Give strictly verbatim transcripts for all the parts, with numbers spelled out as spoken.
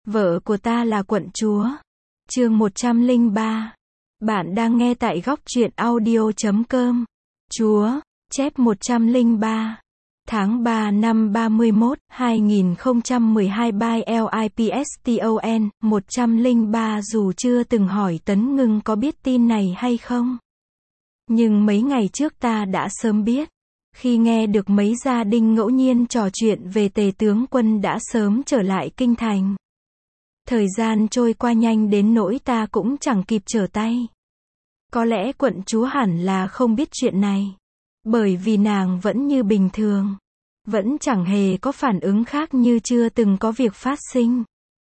Vợ của ta là quận chúa. Chương một trăm lẻ ba. Bạn đang nghe tại góc truyện audio chấm com. Chúa, chép một trăm lẻ ba. Tháng ba năm ba mươi mốt, hai nghìn không trăm mười hai by Lipston, một trăm lẻ ba. Dù chưa từng hỏi Tấn Ngưng có biết tin này hay không, nhưng mấy ngày trước ta đã sớm biết. Khi nghe được mấy gia đình ngẫu nhiên trò chuyện về Tề tướng quân đã sớm trở lại kinh thành. Thời gian trôi qua nhanh đến nỗi ta cũng chẳng kịp trở tay. Có lẽ quận chúa hẳn là không biết chuyện này, bởi vì nàng vẫn như bình thường, vẫn chẳng hề có phản ứng khác như chưa từng có việc phát sinh.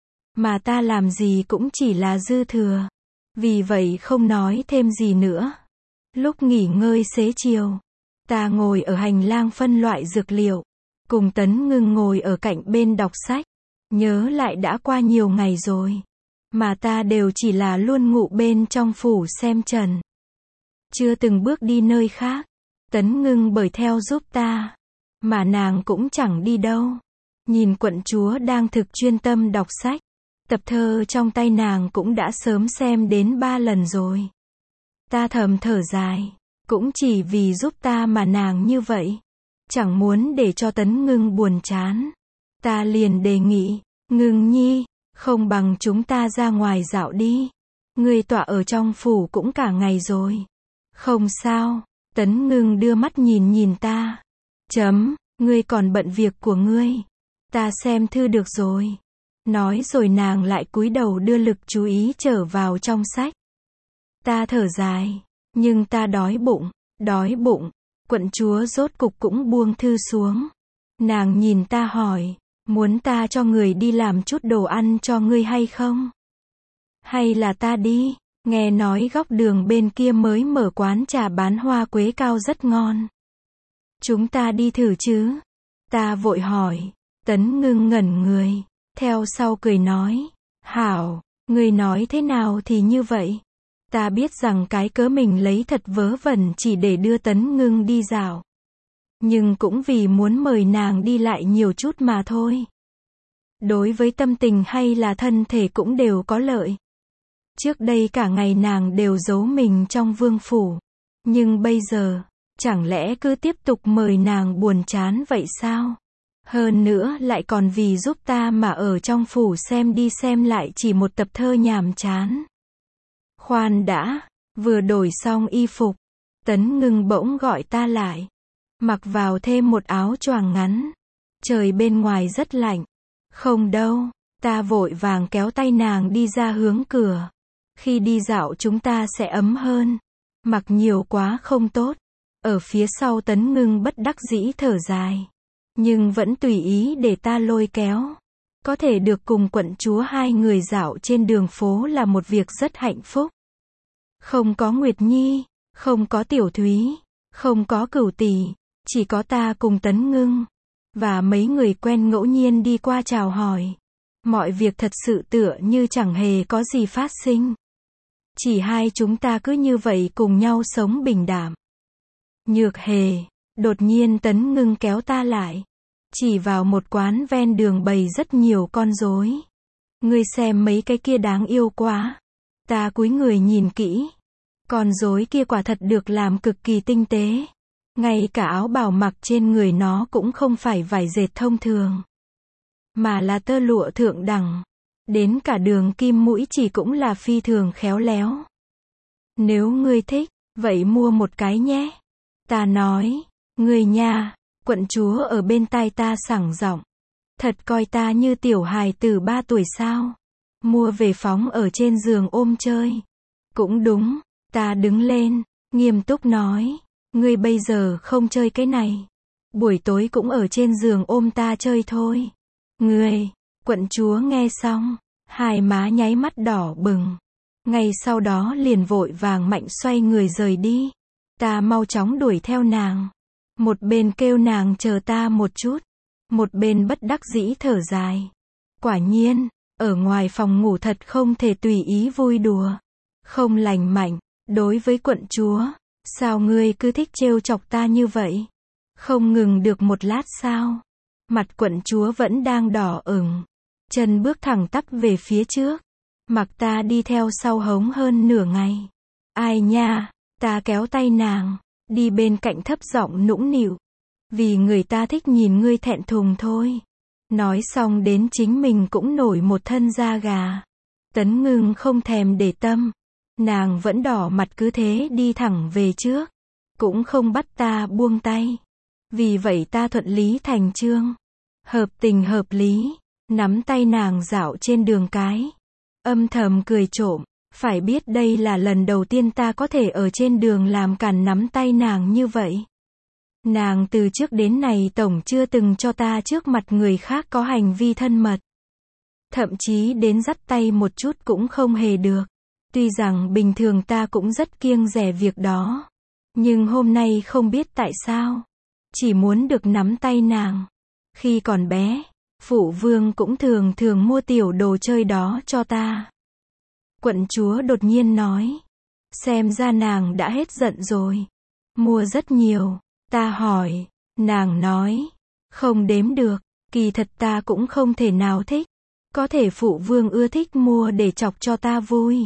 Mà ta làm gì cũng chỉ là dư thừa, vì vậy không nói thêm gì nữa. Lúc nghỉ ngơi xế chiều, ta ngồi ở hành lang phân loại dược liệu, cùng Tấn Ngưng ngồi ở cạnh bên đọc sách. Nhớ lại đã qua nhiều ngày rồi, mà ta đều chỉ là luôn ngụ bên trong phủ xem trần, chưa từng bước đi nơi khác. Tấn Ngưng bởi theo giúp ta, mà nàng cũng chẳng đi đâu. Nhìn quận chúa đang thực chuyên tâm đọc sách, tập thơ trong tay nàng cũng đã sớm xem đến ba lần rồi. Ta thầm thở dài, cũng chỉ vì giúp ta mà nàng như vậy, chẳng muốn để cho Tấn Ngưng buồn chán. Ta liền đề nghị, Ngưng nhi, không bằng chúng ta ra ngoài dạo đi. Ngươi tọa ở trong phủ cũng cả ngày rồi. Không sao. Tấn Ngưng đưa mắt nhìn nhìn ta. Chấm, ngươi còn bận việc của ngươi. Ta xem thư được rồi. Nói rồi nàng lại cúi đầu đưa lực chú ý trở vào trong sách. Ta thở dài, nhưng ta đói bụng, đói bụng. Quận chúa rốt cục cũng buông thư xuống. Nàng nhìn ta hỏi, muốn ta cho người đi làm chút đồ ăn cho ngươi hay không? Hay là ta đi? Nghe nói góc đường bên kia mới mở quán trà bán hoa quế cao rất ngon. Chúng ta đi thử chứ? Ta vội hỏi. Tấn Ngưng ngẩn người, theo sau cười nói, hảo, ngươi nói thế nào thì như vậy. Ta biết rằng cái cớ mình lấy thật vớ vẩn chỉ để đưa Tấn Ngưng đi dạo, nhưng cũng vì muốn mời nàng đi lại nhiều chút mà thôi. Đối với tâm tình hay là thân thể cũng đều có lợi. Trước đây cả ngày nàng đều giấu mình trong vương phủ, nhưng bây giờ, chẳng lẽ cứ tiếp tục mời nàng buồn chán vậy sao? Hơn nữa lại còn vì giúp ta mà ở trong phủ xem đi xem lại chỉ một tập thơ nhàm chán. Khoan đã, vừa đổi xong y phục, Tấn Ngưng bỗng gọi ta lại. Mặc vào thêm một áo choàng ngắn. Trời bên ngoài rất lạnh. Không đâu, ta vội vàng kéo tay nàng đi ra hướng cửa. Khi đi dạo chúng ta sẽ ấm hơn. Mặc nhiều quá không tốt. Ở phía sau Tấn Ngưng bất đắc dĩ thở dài, nhưng vẫn tùy ý để ta lôi kéo. Có thể được cùng quận chúa hai người dạo trên đường phố là một việc rất hạnh phúc. Không có Nguyệt Nhi, không có Tiểu Thúy, không có Cửu Tỷ, chỉ có ta cùng Tấn Ngưng, và mấy người quen ngẫu nhiên đi qua chào hỏi. Mọi việc thật sự tựa như chẳng hề có gì phát sinh. Chỉ hai chúng ta cứ như vậy cùng nhau sống bình đạm. Nhược Hề, đột nhiên Tấn Ngưng kéo ta lại, chỉ vào một quán ven đường bày rất nhiều con rối. Ngươi xem mấy cái kia đáng yêu quá. Ta cúi người nhìn kỹ. Con rối kia quả thật được làm cực kỳ tinh tế. Ngay cả áo bào mặc trên người nó cũng không phải vải dệt thông thường, mà là tơ lụa thượng đẳng. Đến cả đường kim mũi chỉ cũng là phi thường khéo léo. Nếu ngươi thích, vậy mua một cái nhé. Ta nói, ngươi nha. Quận chúa ở bên tai ta sảng giọng. Thật coi ta như tiểu hài tử ba tuổi sao? Mua về phóng ở trên giường ôm chơi. Cũng đúng. Ta đứng lên, nghiêm túc nói. Ngươi bây giờ không chơi cái này. Buổi tối cũng ở trên giường ôm ta chơi thôi. Ngươi, quận chúa nghe xong, hai má nháy mắt đỏ bừng. Ngay sau đó liền vội vàng mạnh xoay người rời đi. Ta mau chóng đuổi theo nàng. Một bên kêu nàng chờ ta một chút, một bên bất đắc dĩ thở dài. Quả nhiên, ở ngoài phòng ngủ thật không thể tùy ý vui đùa. Không lành mạnh. Đối với quận chúa, sao ngươi cứ thích trêu chọc ta như vậy? Không ngừng được một lát sao? Mặt quận chúa vẫn đang đỏ ửng. chân bước thẳng tắp về phía trước. Mặc ta đi theo sau hống hơn nửa ngày. Ai nha, ta kéo tay nàng, đi bên cạnh thấp giọng nũng nịu. Vì người ta thích nhìn ngươi thẹn thùng thôi. Nói xong đến chính mình cũng nổi một thân da gà. Tấn Ngưng không thèm để tâm. Nàng vẫn đỏ mặt cứ thế đi thẳng về trước. Cũng không bắt ta buông tay. Vì vậy ta thuận lý thành chương. Hợp tình hợp lý. Nắm tay nàng dạo trên đường cái. Âm thầm cười trộm. Phải biết đây là lần đầu tiên ta có thể ở trên đường làm càn nắm tay nàng như vậy. Nàng từ trước đến nay tổng chưa từng cho ta trước mặt người khác có hành vi thân mật. Thậm chí đến dắt tay một chút cũng không hề được. Tuy rằng bình thường ta cũng rất kiêng dè việc đó. Nhưng hôm nay không biết tại sao. Chỉ muốn được nắm tay nàng. Khi còn bé, phụ vương cũng thường thường mua tiểu đồ chơi đó cho ta. Quận chúa đột nhiên nói. Xem ra nàng đã hết giận rồi. Mua rất nhiều. Ta hỏi. Nàng nói. Không đếm được. Kỳ thật ta cũng không thể nào thích. Có thể phụ vương ưa thích mua để chọc cho ta vui.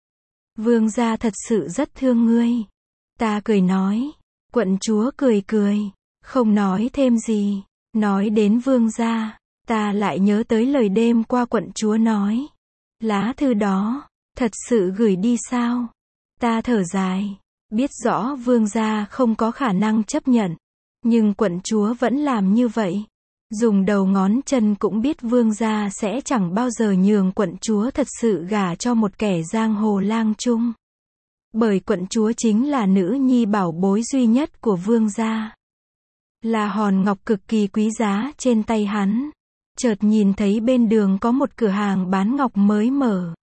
Vương gia thật sự rất thương ngươi. Ta cười nói. Quận chúa cười cười. Không nói thêm gì. Nói đến vương gia. Ta lại nhớ tới lời đêm qua quận chúa nói. Lá thư đó. Thật sự gửi đi sao? Ta thở dài. Biết rõ vương gia không có khả năng chấp nhận. Nhưng quận chúa vẫn làm như vậy. Dùng đầu ngón chân cũng biết vương gia sẽ chẳng bao giờ nhường quận chúa thật sự gả cho một kẻ giang hồ lang trung. Bởi quận chúa chính là nữ nhi bảo bối duy nhất của vương gia. Là hòn ngọc cực kỳ quý giá trên tay hắn. Chợt nhìn thấy bên đường có một cửa hàng bán ngọc mới mở.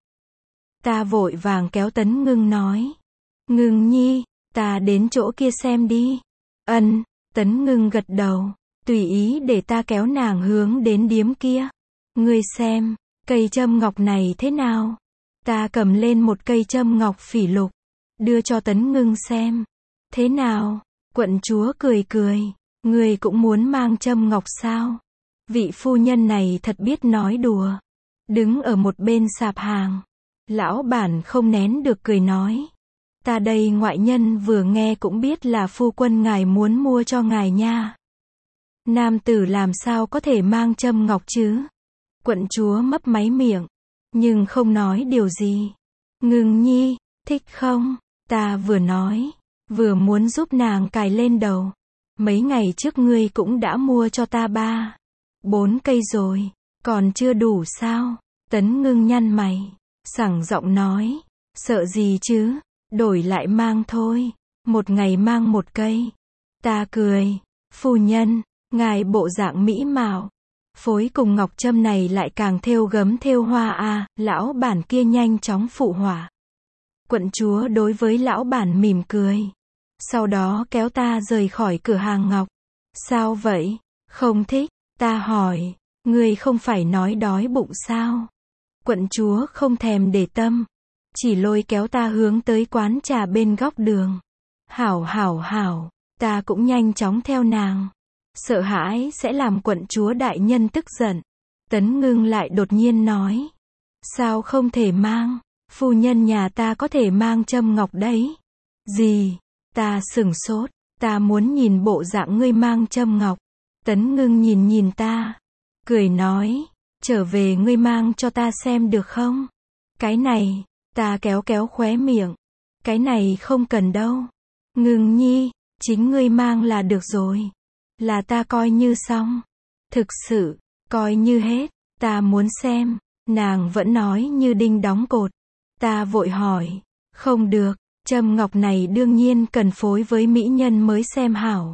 Ta vội vàng kéo Tấn Ngưng nói. Ngưng nhi, ta đến chỗ kia xem đi. Ân, Tấn Ngưng gật đầu. Tùy ý để ta kéo nàng hướng đến điếm kia. Ngươi xem, cây châm ngọc này thế nào? Ta cầm lên một cây châm ngọc phỉ lục. Đưa cho Tấn Ngưng xem. Thế nào? Quận chúa cười cười. Ngươi cũng muốn mang châm ngọc sao? Vị phu nhân này thật biết nói đùa. Đứng ở một bên sạp hàng. Lão bản không nén được cười nói. Ta đây ngoại nhân vừa nghe cũng biết là phu quân ngài muốn mua cho ngài nha. Nam tử làm sao có thể mang châm ngọc chứ? Quận chúa mấp máy miệng. Nhưng không nói điều gì. Ngưng nhi, thích không? Ta vừa nói. Vừa muốn giúp nàng cài lên đầu. Mấy ngày trước ngươi cũng đã mua cho ta ba. Bốn cây rồi. Còn chưa đủ sao? Tấn Ngưng nhăn mày. Sảng giọng nói. Sợ gì chứ? Đổi lại mang thôi. Một ngày mang một cây. Ta cười. Phu nhân, ngài bộ dạng mỹ mạo. Phối cùng ngọc trâm này lại càng thêu gấm thêu hoa à. Lão bản kia nhanh chóng phụ họa. Quận chúa đối với lão bản mỉm cười. Sau đó kéo ta rời khỏi cửa hàng ngọc. Sao vậy? Không thích. Ta hỏi. Ngươi không phải nói đói bụng sao? Quận chúa không thèm để tâm. Chỉ lôi kéo ta hướng tới quán trà bên góc đường. Hảo hảo hảo. Ta cũng nhanh chóng theo nàng. Sợ hãi sẽ làm quận chúa đại nhân tức giận. Tấn Ngưng lại đột nhiên nói. Sao không thể mang? Phu nhân nhà ta có thể mang châm ngọc đấy. Gì? Ta sửng sốt. Ta muốn nhìn bộ dạng ngươi mang châm ngọc. Tấn Ngưng nhìn nhìn ta. Cười nói. Trở về ngươi mang cho ta xem được không? Cái này. Ta kéo kéo khóe miệng. Cái này không cần đâu. Ngưng nhi. Chính ngươi mang là được rồi. Là ta coi như xong. Thực sự. Coi như hết. Ta muốn xem. Nàng vẫn nói như đinh đóng cột. Ta vội hỏi. Không được. Châm ngọc này đương nhiên cần phối với mỹ nhân mới xem hảo.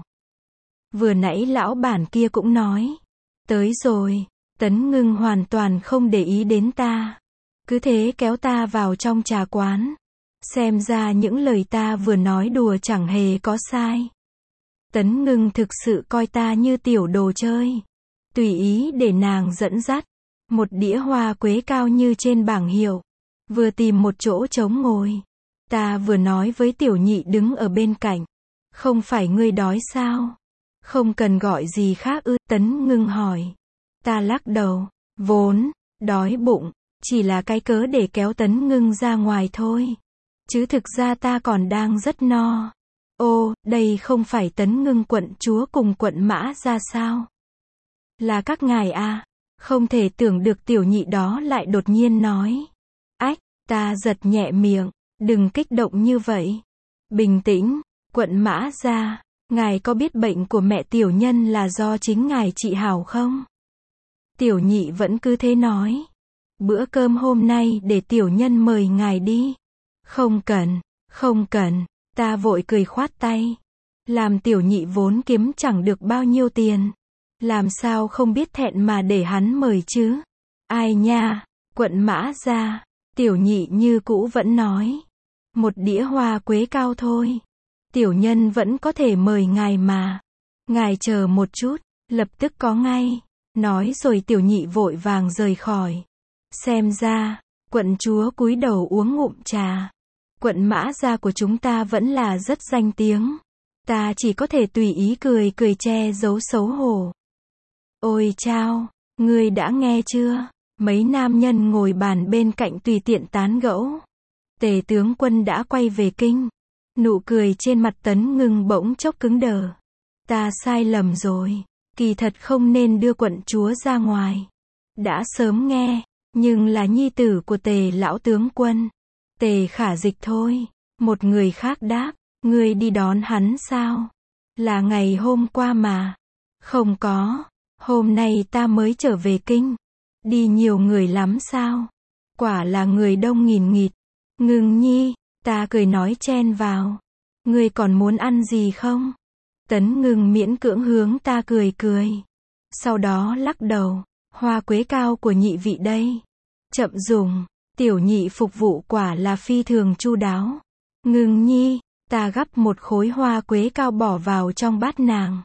Vừa nãy lão bản kia cũng nói. Tới rồi. Tấn Ngưng hoàn toàn không để ý đến ta. Cứ thế kéo ta vào trong trà quán. Xem ra những lời ta vừa nói đùa chẳng hề có sai. Tấn Ngưng thực sự coi ta như tiểu đồ chơi. Tùy ý để nàng dẫn dắt. Một đĩa hoa quế cao như trên bảng hiệu. Vừa tìm một chỗ trống ngồi. Ta vừa nói với tiểu nhị đứng ở bên cạnh. Không phải ngươi đói sao? Không cần gọi gì khác ư? Tấn Ngưng hỏi. Ta lắc đầu. Vốn, Đói bụng, chỉ là cái cớ để kéo Tấn Ngưng ra ngoài thôi. Chứ thực ra ta còn đang rất no. Ô, đây không phải Tấn Ngưng quận chúa cùng quận Mã ra sao? Là các ngài à? Không thể tưởng được tiểu nhị đó lại đột nhiên nói. Ách, ta giật nhẹ miệng, đừng kích động như vậy. Bình tĩnh, quận Mã ra, ngài có biết bệnh của mẹ tiểu nhân là do chính ngài trị hảo không? Tiểu nhị vẫn cứ thế nói. Bữa cơm hôm nay để tiểu nhân mời ngài đi. Không cần, không cần, ta vội cười khoát tay. Làm tiểu nhị vốn kiếm chẳng được bao nhiêu tiền. Làm sao không biết thẹn mà để hắn mời chứ? Ai nha, quận Mã ra, tiểu nhị như cũ vẫn nói. Một đĩa hoa quế cao thôi. Tiểu nhân vẫn có thể mời ngài mà. Ngài chờ một chút, lập tức có ngay. Nói rồi tiểu nhị vội vàng rời khỏi. Xem ra, quận chúa cúi đầu uống ngụm trà. Quận Mã gia của chúng ta vẫn là rất danh tiếng. Ta chỉ có thể tùy ý cười cười che giấu xấu hổ. Ôi chao, ngươi đã nghe chưa? Mấy nam nhân ngồi bàn bên cạnh tùy tiện tán gẫu. Tề tướng quân đã quay về kinh. Nụ cười trên mặt Tấn Ngưng bỗng chốc cứng đờ. Ta sai lầm rồi. Kỳ thật không nên đưa quận chúa ra ngoài. Đã sớm nghe, nhưng là nhi tử của Tề lão tướng quân. Tề Khả Dịch thôi. Một người khác đáp, ngươi đi đón hắn sao? Là ngày hôm qua mà. Không có, hôm nay ta mới trở về kinh. Đi nhiều người lắm sao? Quả là người đông nghìn nghịt. Ngưng nhi, ta cười nói chen vào. Ngươi còn muốn ăn gì không? Tấn Ngưng miễn cưỡng hướng ta cười cười. Sau đó lắc đầu, hoa quế cao của nhị vị đây. Chậm dùng, tiểu nhị phục vụ quả là phi thường chu đáo. Ngưng nhi, ta gắp một khối hoa quế cao bỏ vào trong bát nàng.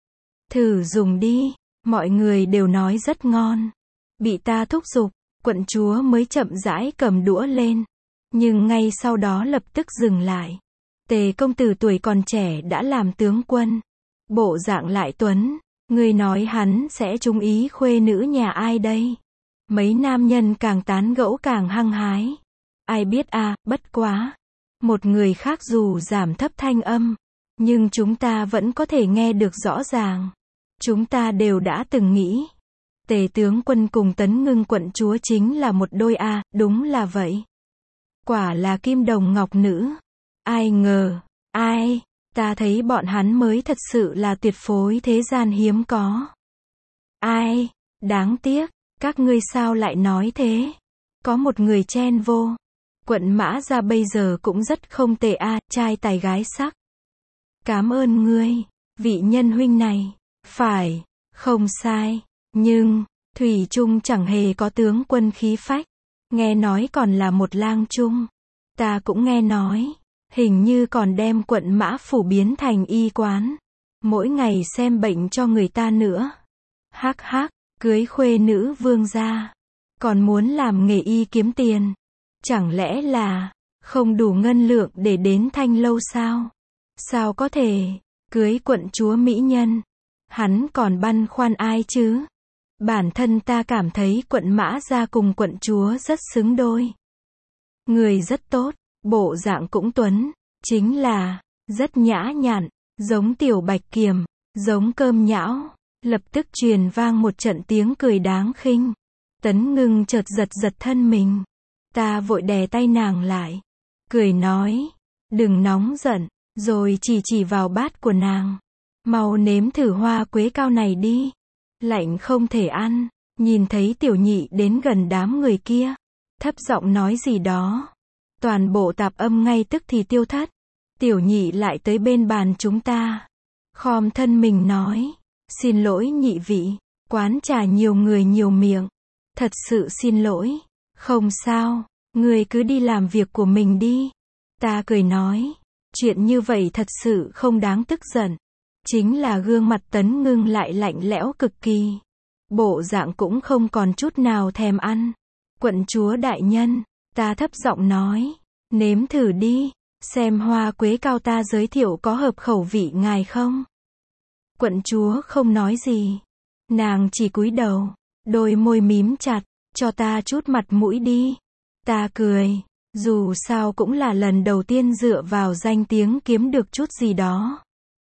Thử dùng đi, mọi người đều nói rất ngon. Bị ta thúc giục, quận chúa mới chậm rãi cầm đũa lên. Nhưng ngay sau đó lập tức dừng lại. Tề công tử tuổi còn trẻ đã làm tướng quân. Bộ dạng lại tuấn. Ngươi nói hắn sẽ trúng ý khuê nữ nhà ai đây? Mấy nam nhân càng tán gẫu càng hăng hái. Ai biết à, bất quá. Một người khác dù giảm thấp thanh âm. Nhưng chúng ta vẫn có thể nghe được rõ ràng. Chúng ta đều đã từng nghĩ. Tề tướng quân cùng Tấn Ngưng quận chúa chính là một đôi a, à, đúng là vậy. Quả là kim đồng ngọc nữ. Ai ngờ, ai, ta thấy bọn hắn mới thật sự là tuyệt phối thế gian hiếm có. Ai, đáng tiếc, các ngươi sao lại nói thế? Có một người chen vô. Quận Mã ra bây giờ cũng rất không tệ a, à, trai tài gái sắc. Cảm ơn ngươi, vị nhân huynh này. Phải, không sai, nhưng, thủy chung chẳng hề có tướng quân khí phách. Nghe nói còn là một lang trung. Ta cũng nghe nói, hình như còn đem quận Mã phủ biến thành y quán. Mỗi ngày xem bệnh cho người ta nữa. Hắc hắc, cưới khuê nữ vương gia. Còn muốn làm nghề y kiếm tiền. Chẳng lẽ là, không đủ ngân lượng để đến Thanh Lâu sao? Sao có thể, cưới quận chúa mỹ nhân? Hắn còn băn khoăn ai chứ? Bản thân ta cảm thấy quận Mã gia cùng quận chúa rất xứng đôi. Người rất tốt, bộ dạng cũng tuấn, chính là, rất nhã nhặn, giống tiểu bạch kiềm, giống cơm nhão. Lập tức truyền vang một trận tiếng cười đáng khinh. Tấn Ngưng chợt giật giật thân mình. Ta vội đè tay nàng lại. Cười nói, đừng nóng giận, rồi chỉ chỉ vào bát của nàng. Mau nếm thử hoa quế cao này đi. Lạnh không thể ăn. Nhìn thấy tiểu nhị đến gần đám người kia. Thấp giọng nói gì đó. Toàn bộ tạp âm ngay tức thì tiêu thất. Tiểu nhị lại tới bên bàn chúng ta. Khom thân mình nói. Xin lỗi nhị vị. Quán trà nhiều người nhiều miệng. Thật sự xin lỗi. Không sao. Người cứ đi làm việc của mình đi. Ta cười nói. Chuyện như vậy thật sự không đáng tức giận. Chính là gương mặt Tấn Ngưng lại lạnh lẽo cực kỳ. Bộ dạng cũng không còn chút nào thèm ăn. Quận chúa đại nhân, ta thấp giọng nói, nếm thử đi, xem hoa quế cao ta giới thiệu có hợp khẩu vị ngài không? Quận chúa không nói gì. Nàng chỉ cúi đầu, đôi môi mím chặt, cho ta chút mặt mũi đi. Ta cười, dù sao cũng là lần đầu tiên dựa vào danh tiếng kiếm được chút gì đó.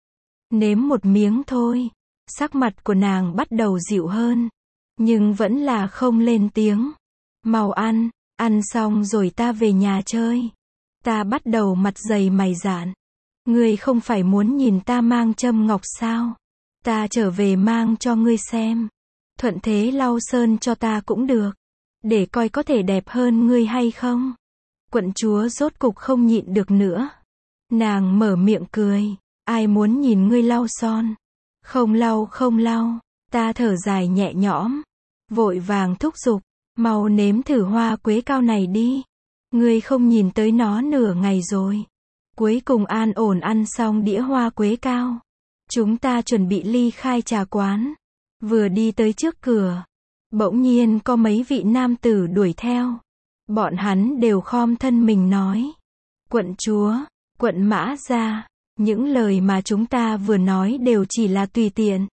Nếm một miếng thôi, sắc mặt của nàng bắt đầu dịu hơn, nhưng vẫn là không lên tiếng. Mau ăn, ăn xong rồi ta về nhà chơi. Ta bắt đầu mặt dày mày dạn. Ngươi không phải muốn nhìn ta mang châm ngọc sao? Ta trở về mang cho ngươi xem. Thuận thế lau sơn cho ta cũng được, để coi có thể đẹp hơn ngươi hay không. Quận chúa rốt cục không nhịn được nữa. Nàng mở miệng cười, ai muốn nhìn ngươi lau son? Không lau không lau. Ta thở dài nhẹ nhõm, vội vàng thúc giục, mau nếm thử hoa quế cao này đi. Ngươi không nhìn tới nó nửa ngày rồi. Cuối cùng an ổn ăn xong đĩa hoa quế cao. Chúng ta chuẩn bị ly khai trà quán. Vừa đi tới trước cửa, bỗng nhiên có mấy vị nam tử đuổi theo. Bọn hắn đều khom thân mình nói: Quận chúa, quận Mã gia, những lời mà chúng ta vừa nói đều chỉ là tùy tiện.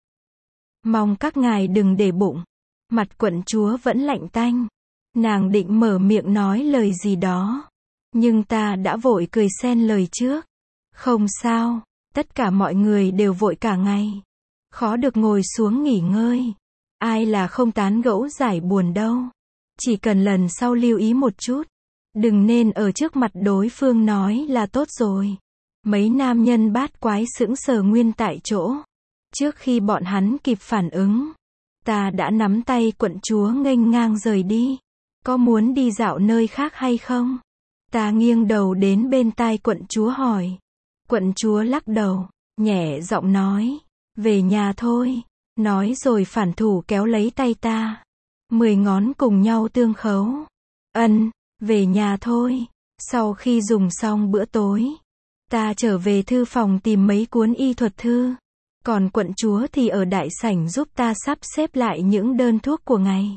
Mong các ngài đừng để bụng. Mặt quận chúa vẫn lạnh tanh. Nàng định mở miệng nói lời gì đó, nhưng ta đã vội cười xen lời trước. Không sao, tất cả mọi người đều vội cả ngày. Khó được ngồi xuống nghỉ ngơi. Ai là không tán gẫu giải buồn đâu. Chỉ cần lần sau lưu ý một chút. Đừng nên ở trước mặt đối phương nói là tốt rồi. Mấy nam nhân bát quái sững sờ nguyên tại chỗ. Trước khi bọn hắn kịp phản ứng, ta đã nắm tay quận chúa nghênh ngang rời đi. Có muốn đi dạo nơi khác hay không? Ta nghiêng đầu đến bên tai quận chúa hỏi. Quận chúa lắc đầu, nhẹ giọng nói, về nhà thôi. Nói rồi phản thủ kéo lấy tay ta. Mười ngón cùng nhau tương khấu. Ân, về nhà thôi. Sau khi dùng xong bữa tối, ta trở về thư phòng tìm mấy cuốn y thuật thư. Còn quận chúa thì ở đại sảnh giúp ta sắp xếp lại những đơn thuốc của ngày.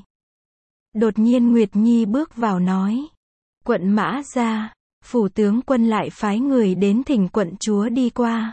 Đột nhiên Nguyệt Nhi bước vào nói. Quận Mã gia, phủ tướng quân lại phái người đến thỉnh quận chúa đi qua.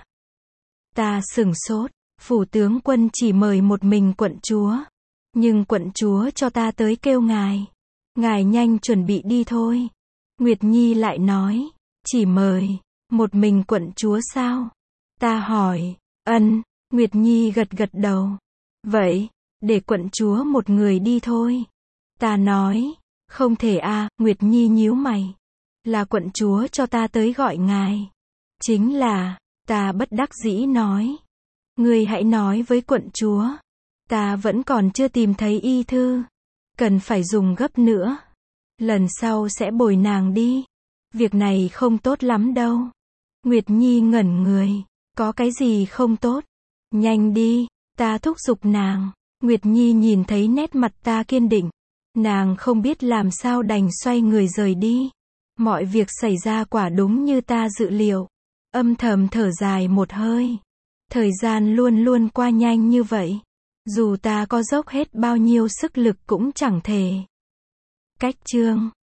Ta sửng sốt, phủ tướng quân chỉ mời một mình quận chúa. Nhưng quận chúa cho ta tới kêu ngài. Ngài nhanh chuẩn bị đi thôi. Nguyệt Nhi lại nói, chỉ mời một mình quận chúa sao? Ta hỏi, ân, Nguyệt Nhi gật gật đầu. Vậy, để quận chúa một người đi thôi. Ta nói, không thể a. Nguyệt Nhi nhíu mày. Là quận chúa cho ta tới gọi ngài. Chính là, ta bất đắc dĩ nói. Ngươi hãy nói với quận chúa. Ta vẫn còn chưa tìm thấy y thư. Cần phải dùng gấp nữa. Lần sau sẽ bồi nàng đi. Việc này không tốt lắm đâu. Nguyệt Nhi ngẩn người. Có cái gì không tốt? Nhanh đi, ta thúc giục nàng. Nguyệt Nhi nhìn thấy nét mặt ta kiên định. Nàng không biết làm sao đành xoay người rời đi. Mọi việc xảy ra quả đúng như ta dự liệu. Âm thầm thở dài một hơi. Thời gian luôn luôn qua nhanh như vậy. Dù ta có dốc hết bao nhiêu sức lực cũng chẳng thể. Cách chương